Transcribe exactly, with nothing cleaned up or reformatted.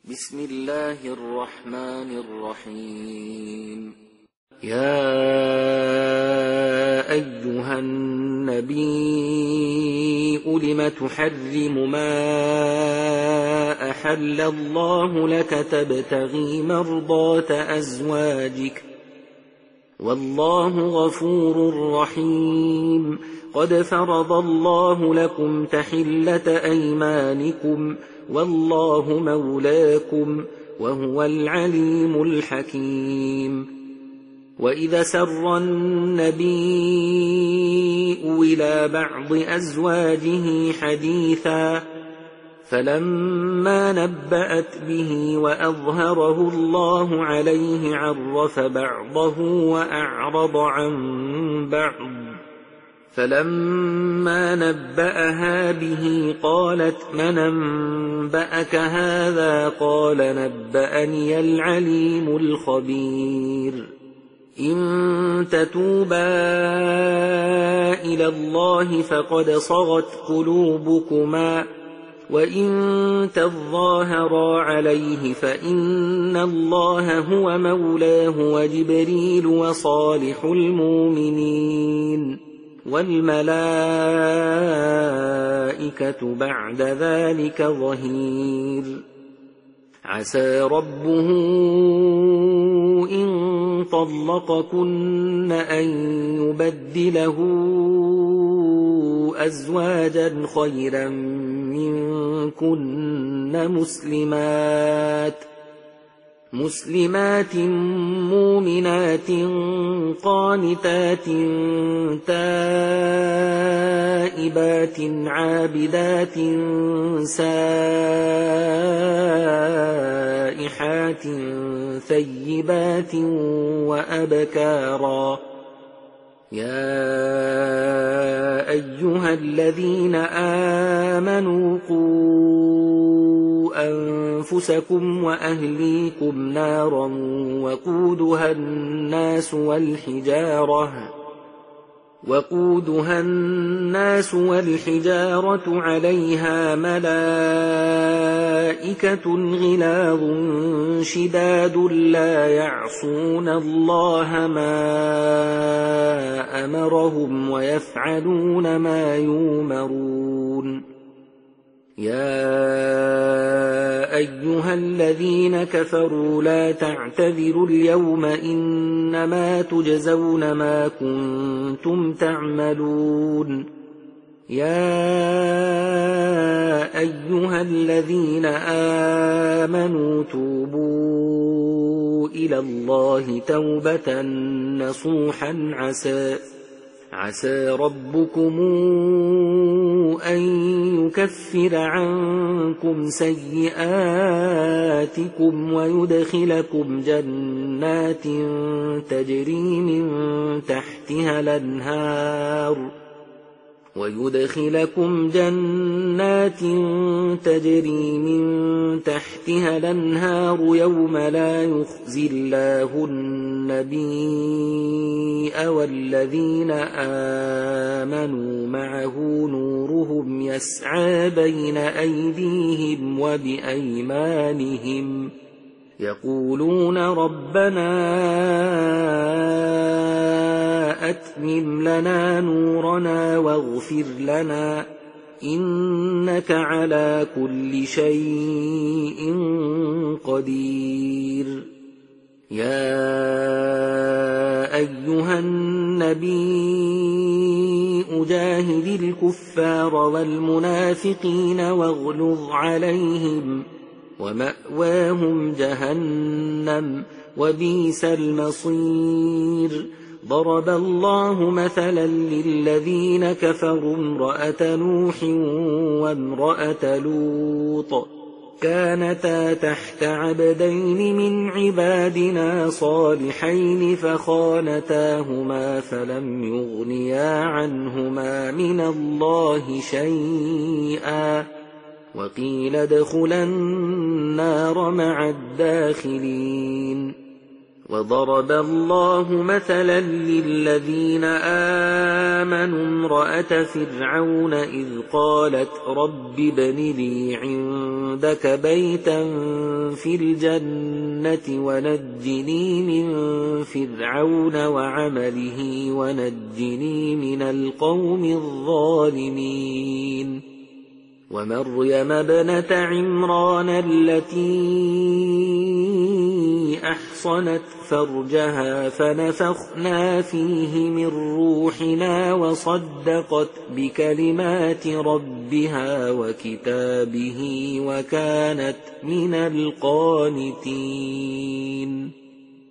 بسم الله الرحمن الرحيم. يا أيها النبي لم تحرم ما أحل الله لك تبتغي مرضات أزواجك والله غفور رحيم. قد فرض الله لكم تحلة أيمانكم والله مولاكم وهو العليم الحكيم. وإذا سر النبي إلى بعض أزواجه حديثا فلما نبأت به وأظهره الله عليه عرف بعضه وأعرض عن بعض، فلما نبأها به قالت من أنبأك هذا؟ قال نبأني العليم الخبير. إن تتوبا إلى الله فقد صغت قلوبكما وإن تظاهرا عليه فإن الله هو مولاه وجبريل وصالح المؤمنين والملائكة بعد ذلك ظهير. عسى ربه إن طلقكن أن يبدله أزواجا خيرا منكن مسلمات مسلمات مؤمنات قانتات تائبات عابدات سائحات ثيبات وأبكارا. يا أيها الذين آمنوا قوا أنفسكم وأهليكم نارا وقودها الناس والحجارة وقودها الناس والحجارة عليها ملائكة غلاظ شداد لا يعصون الله ما أمرهم ويفعلون ما يؤمرون. يا أيها الذين كفروا لا تعتذروا اليوم إنما تجزون ما كنتم تعملون. يا أيها الذين آمنوا توبوا إلى الله توبة نصوحا عسى عسى ربكم أن يكفر عنكم سيئاتكم ويدخلكم جنات تجري من تحتها الأنهار ويدخلكم جنات تجري من تحتها الأنهار يوم لا يخزي الله النبي والذين آمنوا معه نورهم يسعى بين أيديهم وبأيمانهم يقولون ربنا أتمم لنا نورنا واغفر لنا إنك على كل شيء قدير. يا أيها النبي جاهد الكفار والمنافقين واغلظ عليهم ومأواهم جهنم وبئس المصير. ضرب الله مثلا للذين كفروا امرأة نوح وامرأة لوط كانتا تحت عبدين من عبادنا صالحين فخانتاهما فلم يغنيا عنهما من الله شيئا وقيل ادخلا النار مع الداخلين. وضرب الله مثلا للذين آمنوا امرأة فرعون إذ قالت رب ابن لي عندك بيتا في الجنة ونجني من فرعون وعمله ونجني من القوم الظالمين ومريم ابنة عمران التي أحصنت فرجها فنفخنا فيه من روحنا وصدقت بكلمات ربها وكتابه وكانت من القانتين.